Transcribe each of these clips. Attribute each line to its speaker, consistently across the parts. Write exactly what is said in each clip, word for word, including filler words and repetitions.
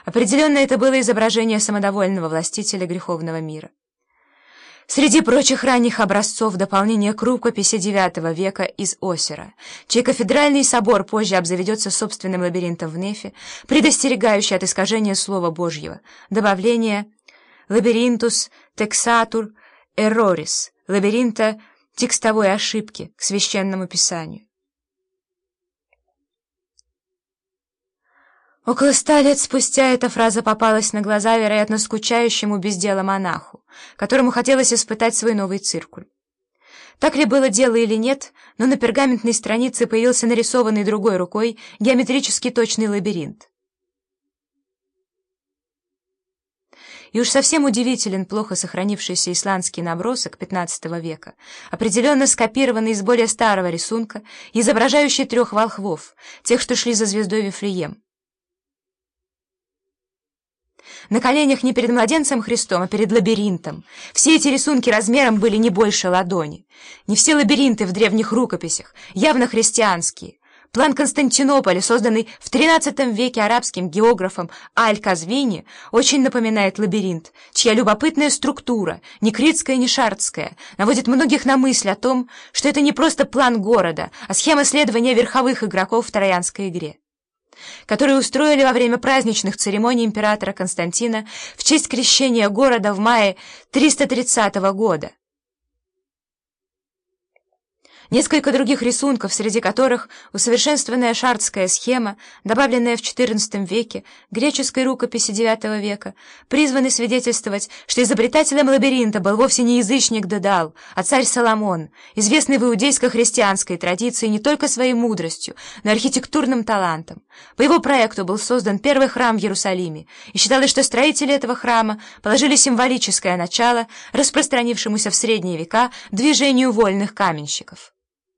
Speaker 1: Определенно, это было изображение самодовольного властителя греховного мира. Среди прочих ранних образцов дополнение к рукописи девятого века из Осера, чей кафедральный собор позже обзаведется собственным лабиринтом в нефе, предостерегающий от искажения Слова Божьего, добавление «лабиринтус тексатур эррорис» — лабиринта текстовой ошибки к Священному Писанию. Около ста лет спустя эта фраза попалась на глаза, вероятно, скучающему без дела монаху, которому хотелось испытать свой новый циркуль. Так ли было дело или нет, но на пергаментной странице появился нарисованный другой рукой геометрически точный лабиринт. И уж совсем удивителен плохо сохранившийся исландский набросок пятнадцатого века, определенно скопированный из более старого рисунка, изображающий трех волхвов, тех, что шли за звездой Вифлеем. На коленях не перед младенцем Христом, а перед лабиринтом. Все эти рисунки размером были не больше ладони. Не все лабиринты в древних рукописях, явно христианские. План Константинополя, созданный в тринадцатом веке арабским географом Аль-Казвини, очень напоминает лабиринт, чья любопытная структура, ни критская, ни шардская, наводит многих на мысль о том, что это не просто план города, а схема следования верховых игроков в троянской игре, которые устроили во время праздничных церемоний императора Константина в честь крещения города в мае триста тридцатого года. Несколько других рисунков, среди которых усовершенствованная шардская схема, добавленная в четырнадцатом веке греческой рукописи девятого века, призваны свидетельствовать, что изобретателем лабиринта был вовсе не язычник Дедал, а царь Соломон, известный в иудейско-христианской традиции не только своей мудростью, но и архитектурным талантом. По его проекту был создан первый храм в Иерусалиме, и считалось, что строители этого храма положили символическое начало распространившемуся в средние века движению вольных каменщиков.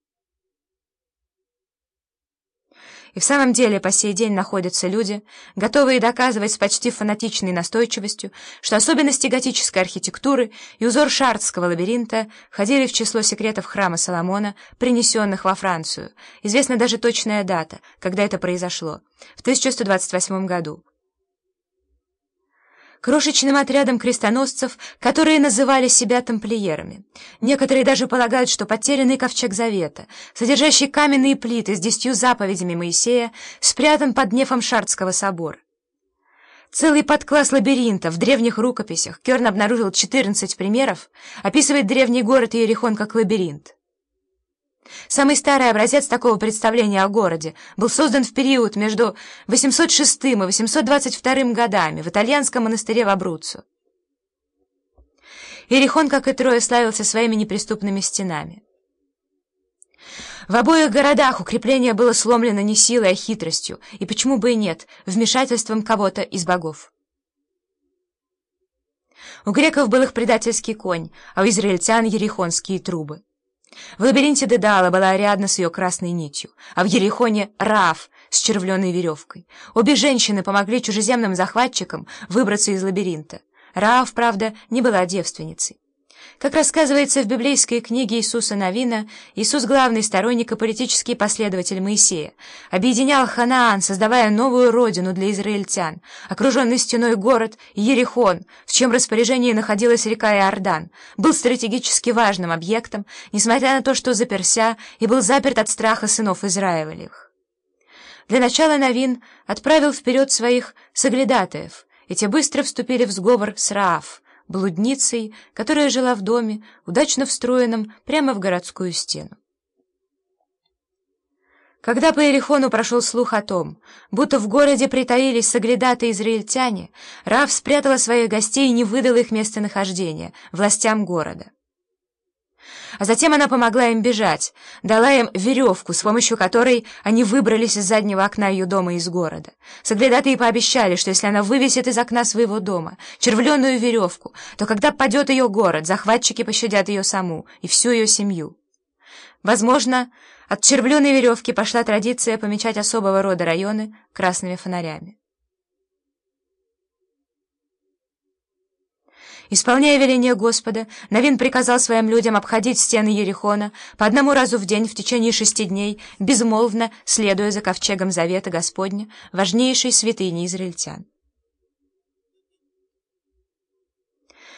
Speaker 1: И в самом деле по сей день находятся люди, готовые доказывать с почти фанатичной настойчивостью, что особенности готической архитектуры и узор шардского лабиринта входили в число секретов храма Соломона, принесенных во Францию. Известна даже точная дата, когда это произошло, в тысяча сто двадцать восьмом году. Крошечным отрядом крестоносцев, которые называли себя тамплиерами. Некоторые даже полагают, что потерянный ковчег Завета, содержащий каменные плиты с десятью заповедями Моисея, спрятан под нефом Шардского собора. Целый подкласс лабиринта в древних рукописях, Кёрн обнаружил четырнадцать примеров, описывает древний город Иерихон как лабиринт. Самый старый образец такого представления о городе был создан в период между восемьсот шестым и восемьсот двадцать вторым годами в итальянском монастыре в Абруццо. Иерихон, как и Троя, славился своими неприступными стенами. В обоих городах укрепление было сломлено не силой, а хитростью, и почему бы и нет, вмешательством кого-то из богов. У греков был их предательский конь, а у израильтян — ерихонские трубы. В лабиринте Дедала была Ариадна с ее красной нитью, а в Ерихоне — Раав с червленой веревкой. Обе женщины помогли чужеземным захватчикам выбраться из лабиринта. Раав, правда, не была девственницей. Как рассказывается в библейской книге Иисуса Навина, Иисус, главный сторонник и политический последователь Моисея, объединял Ханаан, создавая новую родину для израильтян, окруженный стеной город Иерихон, в чьем распоряжении находилась река Иордан, был стратегически важным объектом, несмотря на то, что заперся и был заперт от страха сынов Израилевых. Для начала Навин отправил вперед своих соглядатаев, и те быстро вступили в сговор с Раав, блудницей, которая жила в доме, удачно встроенном прямо в городскую стену. Когда по Иерихону прошел слух о том, будто в городе притаились соглядатые израильтяне, Раав спрятала своих гостей и не выдала их местонахождение властям города. А затем она помогла им бежать, дала им веревку, с помощью которой они выбрались из заднего окна ее дома из города. Соглядатые пообещали, что если она вывесит из окна своего дома червленую веревку, то когда падет ее город, захватчики пощадят ее саму и всю ее семью. Возможно, от червленой веревки пошла традиция помечать особого рода районы красными фонарями. Исполняя веление Господа, Навин приказал своим людям обходить стены Ерихона по одному разу в день в течение шести дней, безмолвно следуя за ковчегом Завета Господня, важнейшей святыней израильтян.